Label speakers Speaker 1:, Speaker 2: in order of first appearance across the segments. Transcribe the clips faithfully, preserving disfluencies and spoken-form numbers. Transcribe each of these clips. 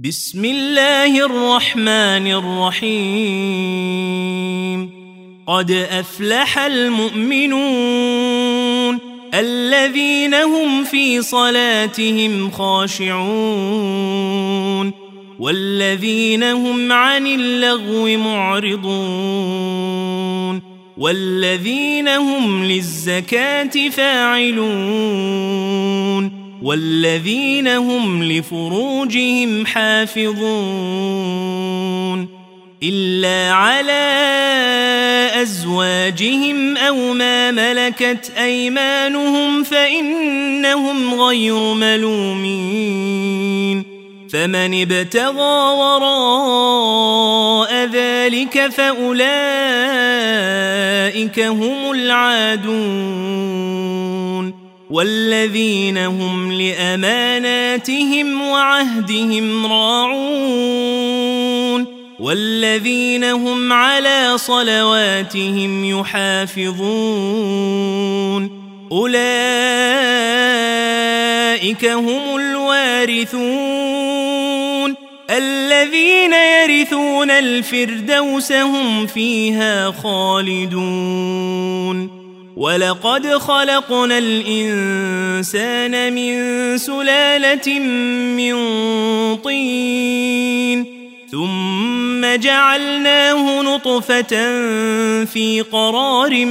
Speaker 1: بسم الله الرحمن الرحيم قد أفلح المؤمنون الذين هم في صلاتهم خاشعون والذين هم عن اللغو معرضون والذين هم للزكاة فاعلون والذين هم لفروجهم حافظون إلا على أزواجهم أو ما ملكت أيمانهم فإنهم غير ملومين فمن ابتغى وراء ذلك فأولئك هم العادون والذين هم لأماناتهم وعهدهم راعون والذين هم على صلواتهم يحافظون أولئك هم الوارثون الذين يرثون الفردوس هم فيها خالدون ولقد خلقنا الإنسان من سلالة من طين ثم جعلناه نطفة في قرار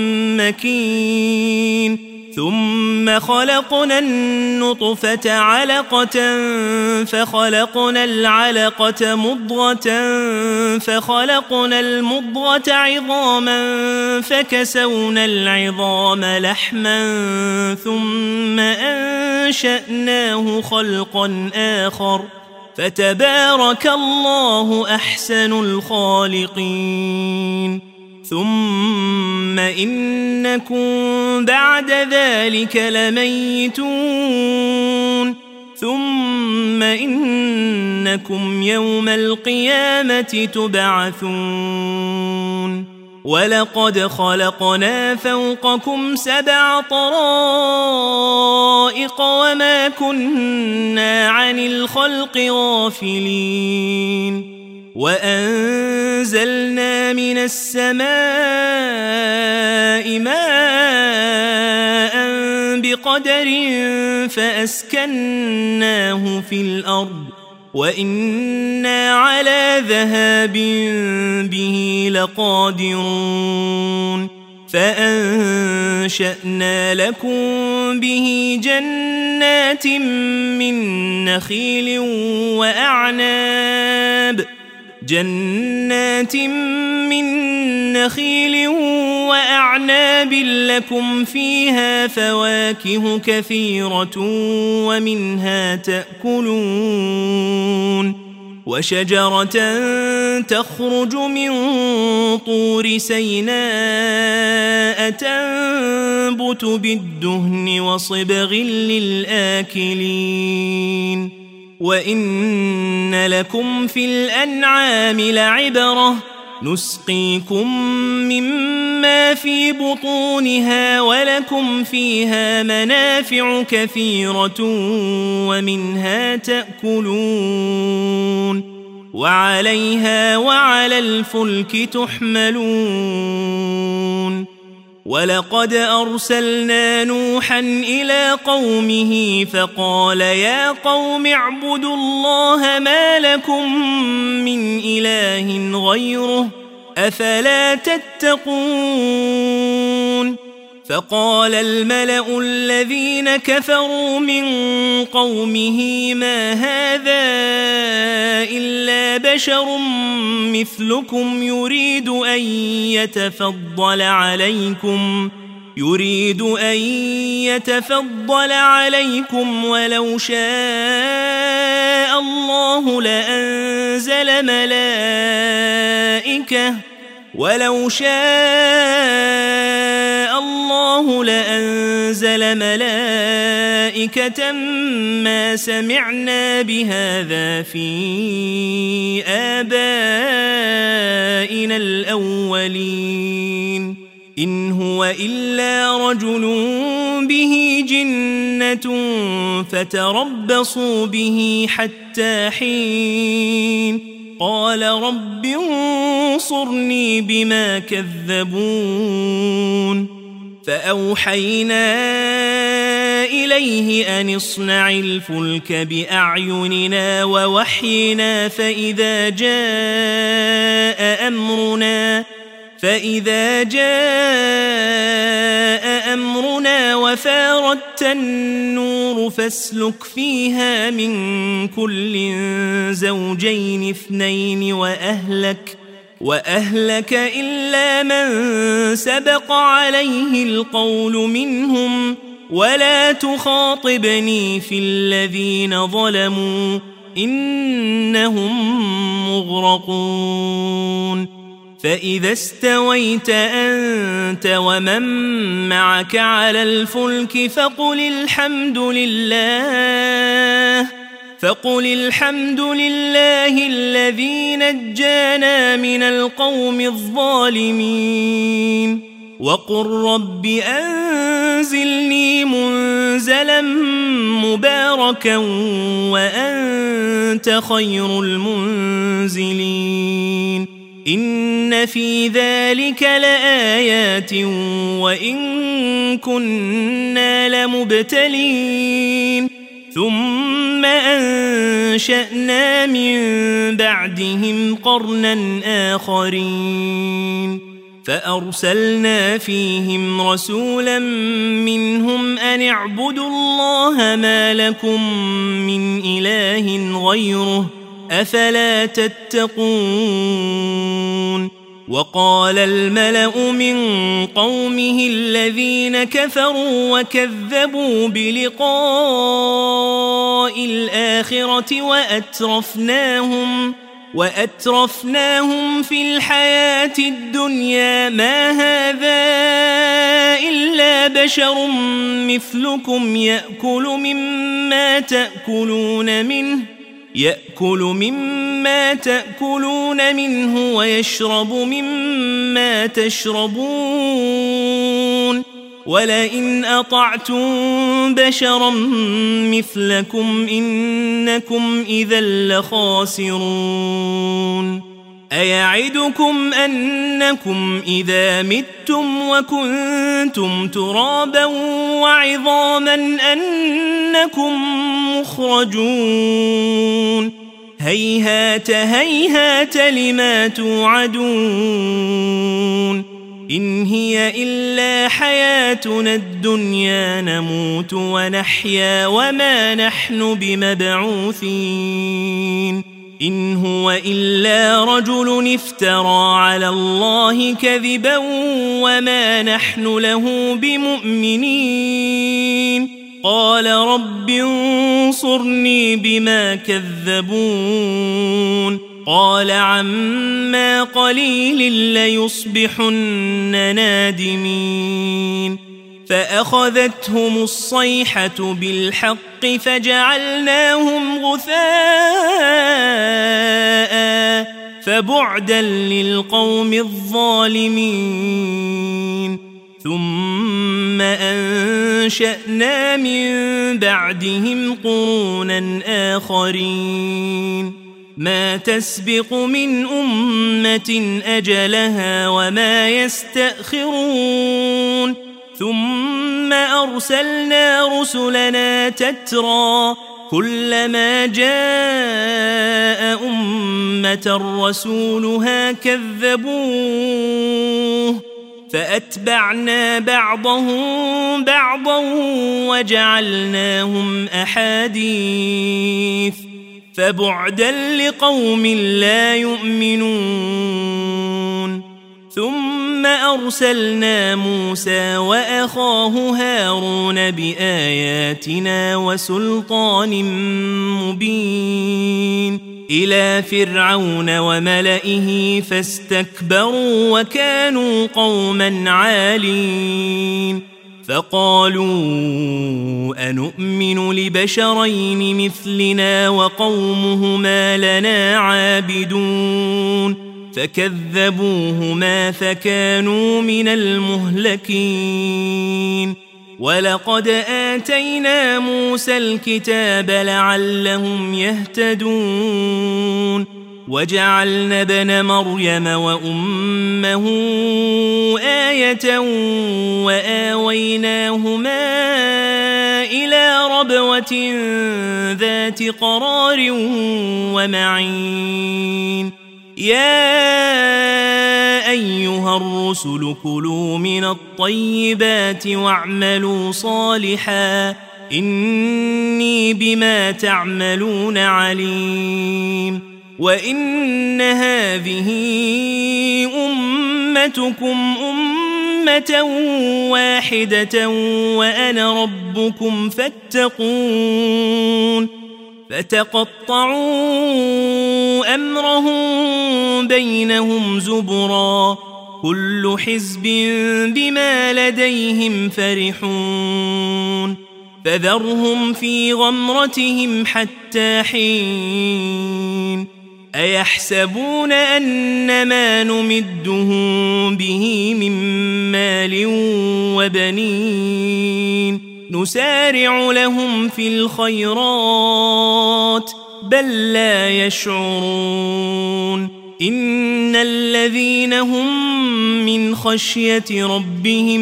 Speaker 1: مكين ثم خلقنا النطفة علقة فخلقنا العلقة مضغة فخلقنا المضغة عظاما فكسونا العظام لحما ثم أنشأناه خلقا آخر فتبارك الله أحسن الخالقين ثم إنكم بعد ذلك لميتون ثم إنكم يوم القيامة تبعثون ولقد خلقنا فوقكم سبع طرائق وما كنا عن الخلق غافلين وأنزلنا من السماء ماء بقدر فأسكناه في الأرض وإنا على ذهاب به لقادرون فأنشأنا لكم به جنات من نخيل وأعناب جنات من نخيل وأعناب لكم فيها فواكه كثيرة ومنها تأكلون وشجرة تخرج من طور سيناء تنبت بالدهن وصبغ للآكلين وإن لكم في الأنعام لعبرة نسقيكم مما في بطونها ولكم فيها منافع كثيرة ومنها تأكلون وعليها وعلى الفلك تحملون ولقد أرسلنا نوحا إلى قومه فقال يا قوم اعبدوا الله ما لكم من إله غيره أفلا تتقون فقال الملأ الذين كفروا من قومه ما هذا إلا بشر مثلكم يريد أن يتفضل عليكم يريد أن يتفضل عليكم ولو شاء الله لأنزل ملائكة ولو شاء الله لأنزل ملائكة ما سمعنا بهذا في آبائنا الأولين إن هو إلا رجل به جنة فتربصوا به حتى حين قال رب انصرني بما كذبون فأوحينا إليه أن اصنع الفلك بأعيننا ووحينا فإذا جاء أمرنا فإذا جاء أمرنا وفاردت النور فاسلك فيها من كل زوجين اثنين وأهلك وأهلك إلا من سبق عليه القول منهم ولا تخاطبني في الذين ظلموا إنهم مغرقون فإذا استويت أنت ومن معك على الفلك فقل الحمد لله فقل الحمد لله الذي نجانا من القوم الظالمين وقل رب أنزلني منزلا مباركا وأنت خير المنزلين إن في ذلك لآيات وإن كنا لمبتلين ثم أنشأنا من بعدهم قرنا آخرين فأرسلنا فيهم رسولا منهم أن اعبدوا الله ما لكم من إله غيره أفلا تتقون وقال الملأ من قومه الذين كفروا وكذبوا بلقاء الآخرة وأترفناهم وأترفناهم في الحياة الدنيا ما هذا إلا بشر مثلكم يأكل مما تأكلون منه يأكل مما تأكلون منه ويشرب مما تشربون ولئن أطعتم بشرا مثلكم إنكم إذا لخاسرون أيعدكم أنكم إذا متم وكنتم ترابا وعظاما أنكم مخرجون هيهات هيهات لما توعدون إن هي إلا حياتنا الدنيا نموت ونحيا وما نحن بمبعوثين إن هو إلا رجل افترى على الله كذبا وما نحن له بمؤمنين قال رب انصرني بما كذبون قال عما قليل ليصبحن نادمين فأخذتهم الصيحة بالحق فجعلناهم غثاء فبعدا للقوم الظالمين ثم أنشأنا من بعدهم قرونا آخرين ما تسبق من أمة أجلها وما يستأخرون ثم أرسلنا رسلنا تترى كلما جاء أمة رسولها كذبوه فأتبعنا بعضهم بعضا وجعلناهم أحاديث فبعدا لقوم لا يؤمنون ثم أرسلنا موسى وأخاه هارون بآياتنا وسلطان مبين إلى فرعون وملئه فاستكبروا وكانوا قوما عالين فقالوا أنؤمن لبشرين مثلنا وقومهما لنا عابدون فكذبوهما فكانوا من المهلكين ولقد آتينا موسى الكتاب لعلهم يهتدون وجعلنا ابن مريم وأمه آية وآويناهما إلى ربوة ذات قرار ومعين يا أيها الرسل كلوا من الطيبات واعملوا صالحا إني بما تعملون عليم وإن هذه أمتكم أمة واحدة وأنا ربكم فاتقون فتقطعوا أمرهم بينهم زبرا كل حزب بما لديهم فرحون فذرهم في غمرتهم حتى حين أيحسبون أن ما نمدهم به من مال وبنين نسارع لهم في الخيرات بل لا يشعرون إن الذين هم من خشية ربهم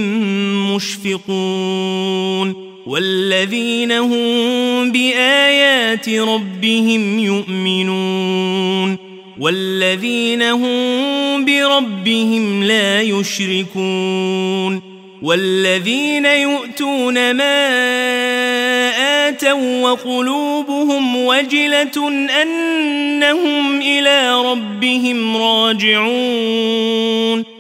Speaker 1: مشفقون والذين هم بآيات ربهم يؤمنون والذين هم بربهم لا يشركون والذين يؤتون ما آتوا وقلوبهم وجلة أنهم إلى ربهم راجعون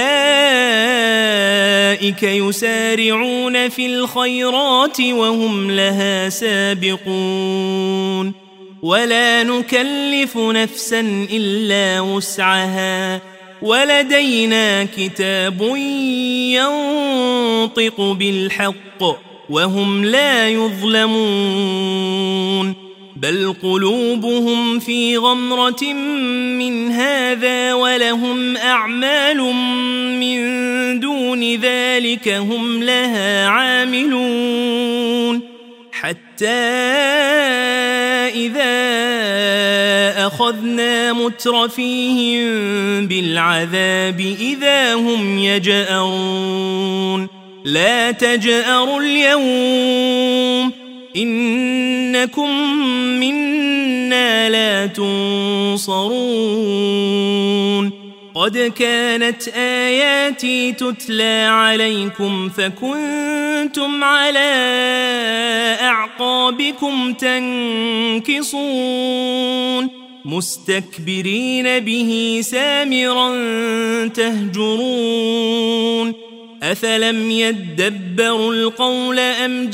Speaker 1: أولئك يسارعون في الخيرات وهم لها سابقون ولا نكلف نفسا إلا وسعها ولدينا كتاب ينطق بالحق وهم لا يظلمون بل قلوبهم في غمرة من هذا ولهم أعمال من دون ذلك هم لها عاملون حتى إذا أخذنا مترفيهم بالعذاب إذا هم يجأرون لا تجأروا اليوم إنكم منا لا تنصرون قد كانت آياتي تتلى عليكم فكنتم على أعقابكم تنكصون مستكبرين به سامرا تهجرون أفلم يدبروا القول أم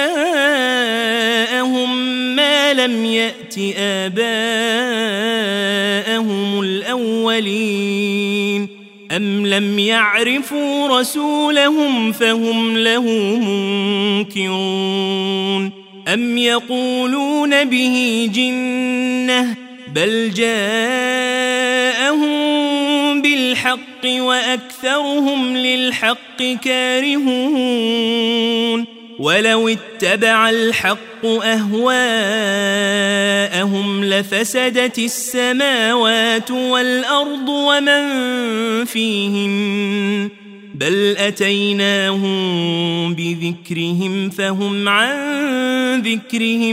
Speaker 1: جاءهم ما لم يأت آباءهم الأولين أم لم يعرفوا رسولهم فهم له منكرون أم يقولون به جنة بل جاءهم بالحق وأكثرهم للحق كارهون ولو اتبع الحق أهواءهم لفسدت السماوات والأرض ومن فيهن بل أتيناهم بذكرهم فهم عن ذكرهم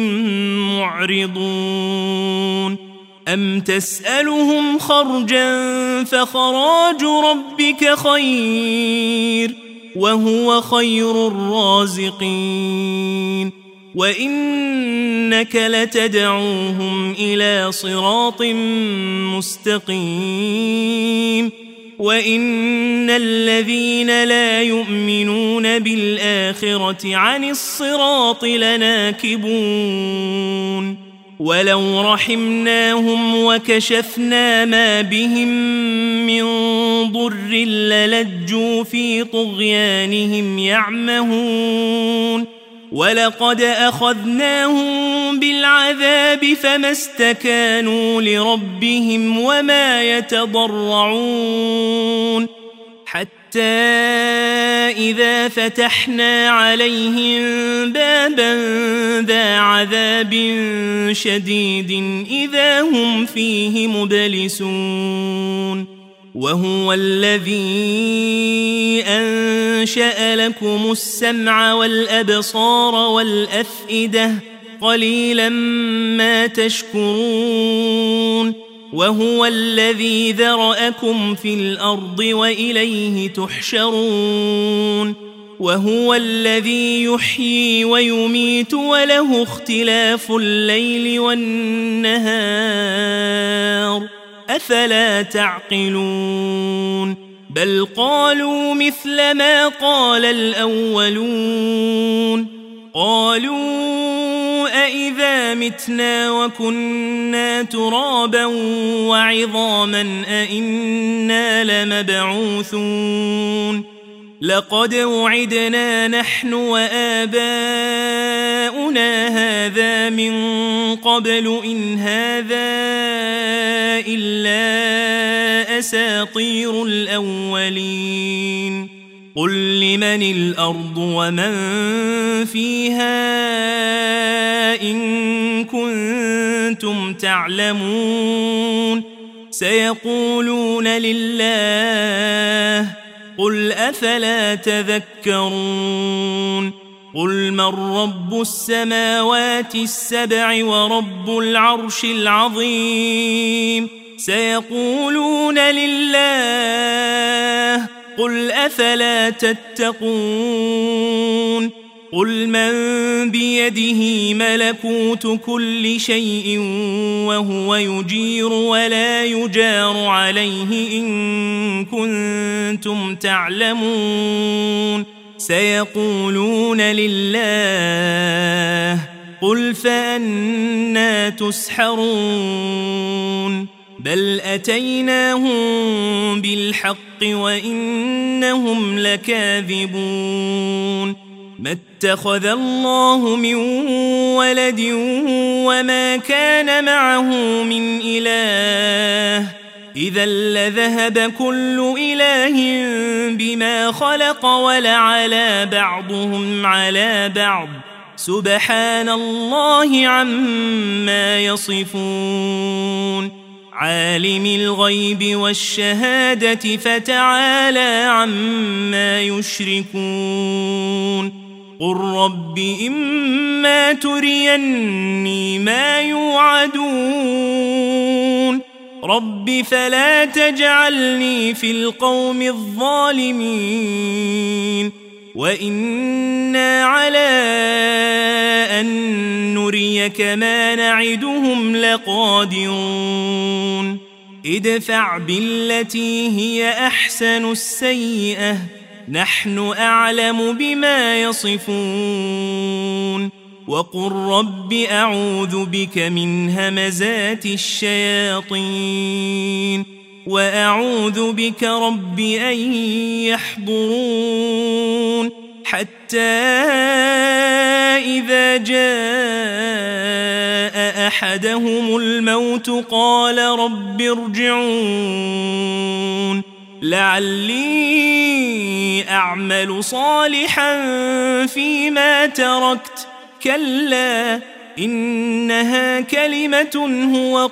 Speaker 1: معرضون أم تسألهم خرجا فخراج ربك خير وهو خير الرازقين وإنك لتدعوهم إلى صراط مستقيم وإن الذين لا يؤمنون بالآخرة عن الصراط لناكبون ولو رحمناهم وكشفنا ما بهم من ضر للجوا في طغيانهم يعمهون ولقد أخذناهم بالعذاب فما استكانوا لربهم وما يتضرعون حتى إذا فتحنا عليهم بابا ذا عذاب شديد إذا هم فيه مبلسون وهو الذي أنشأ لكم السمع والأبصار والأفئدة قليلا ما تشكرون وهو الذي ذرأكم في الأرض وإليه تحشرون وهو الذي يحيي ويميت وله اختلاف الليل والنهار أفلا تعقلون بل قالوا مثل ما قال الأولون قالوا أإذا متنا وكنا ترابا وعظاما أإنا لمبعوثون لقد وعدنا نحن وآباؤنا هذا من قبل إن هذا إلا أساطير الأولين قل لمن الأرض ومن فيها إن كنتم تعلمون سيقولون لله قل أفلا تذكرون قل من رب السماوات السبع ورب العرش العظيم سيقولون لله قل أفلا تتقون قل من بيده ملكوت كل شيء وهو يجير ولا يجار عليه إن كنتم تعلمون سيقولون لله قل فأنى تسحرون بل أتيناهم بالحق وإنهم لكاذبون ما اتخذ الله من ولد وما كان معه من إله إذا لذهب كل إله بما خلق ولعلى بعضهم على بعض سبحان الله عما يصفون عالم الغيب والشهادة فتعالى عما يشركون قل رب إما تريني ما يوعدون رب فلا تجعلني في القوم الظالمين وإنا على أن نريك ما نعدهم لقادرون ادفع بالتي هي أحسن السيئة نحن أعلم بما يصفون وقل رب أعوذ بك من همزات الشياطين وأعوذ بك رب أن يحضرون حتى إذا جاء أحدهم الموت قال رب ارجعون لعلي أعمل صالحا فيما تركت كلا إنها كلمة هو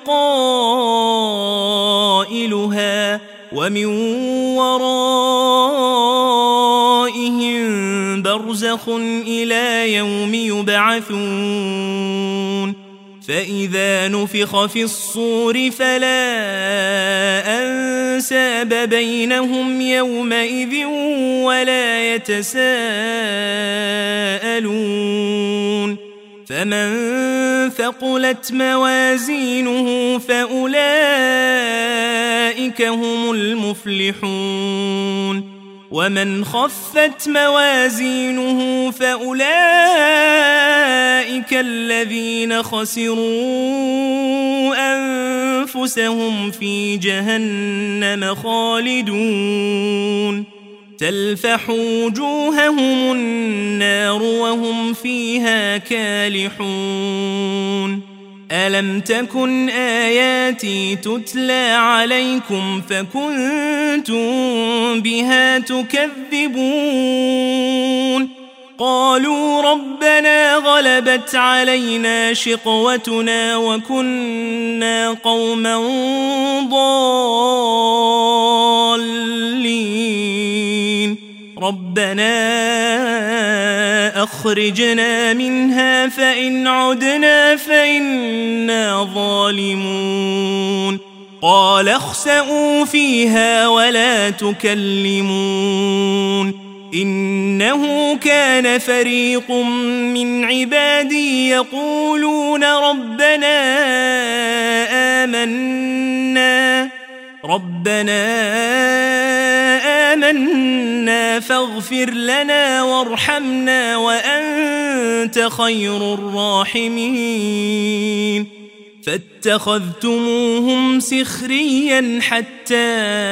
Speaker 1: قائلها ومن ورائهم برزخ إلى يوم يبعثون فإذا نفخ في الصور فلا أنساب بينهم يومئذ ولا يتساءلون فمن ثقلت موازينه فأولئك هم المفلحون ومن خفت موازينه فأولئك الذين خسروا أنفسهم في جهنم خالدون تلفح وجوههم النار وهم فيها كالحون ألم تكن آياتي تتلى عليكم فكنتم بها تكذبون قالوا ربنا غلبت علينا شقوتنا وكنا قوما ضالين ربنا أخرجنا منها فإن عدنا فإنا ظالمون قال اخسئوا فيها ولا تكلمون إنه كان فريق من عبادي يقولون ربنا آمنا ربنا آمنا فاغفر لنا وارحمنا وأنت خير الراحمين فاتخذتموهم سخريا حتى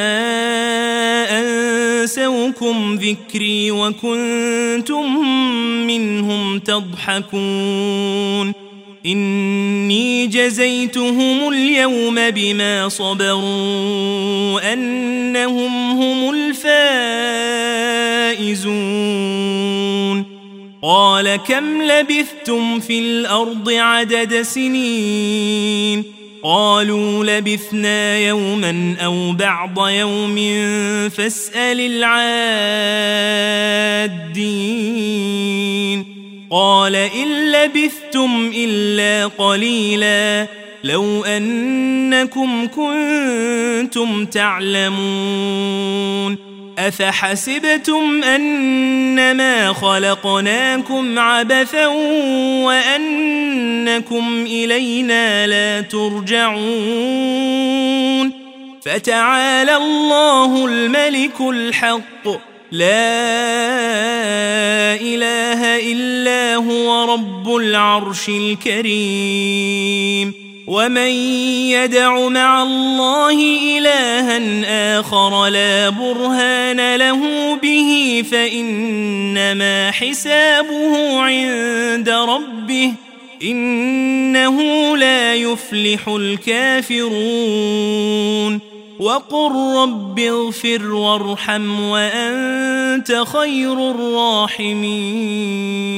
Speaker 1: أنسوكم ذكري وكنتم منهم تضحكون إني جزيتهم اليوم بما صبروا أنهم هم الفائزون قال كم لبثتم في الأرض عدد سنين قالوا لبثنا يوما أو بعض يوم فاسأل العادين قال إن لبثتم إلا قليلا لو أنكم كنتم تعلمون أفحسبتم أنما خلقناكم عبثا وأنكم إلينا لا ترجعون فتعالى الله الملك الحق لا إله إلا هو رب العرش الكريم ومن يدع مع الله إلها آخر لا برهان له به فإنما حسابه عند ربه إنه لا يفلح الكافرون وقل رب اغفر وارحم وأنت خير الراحمين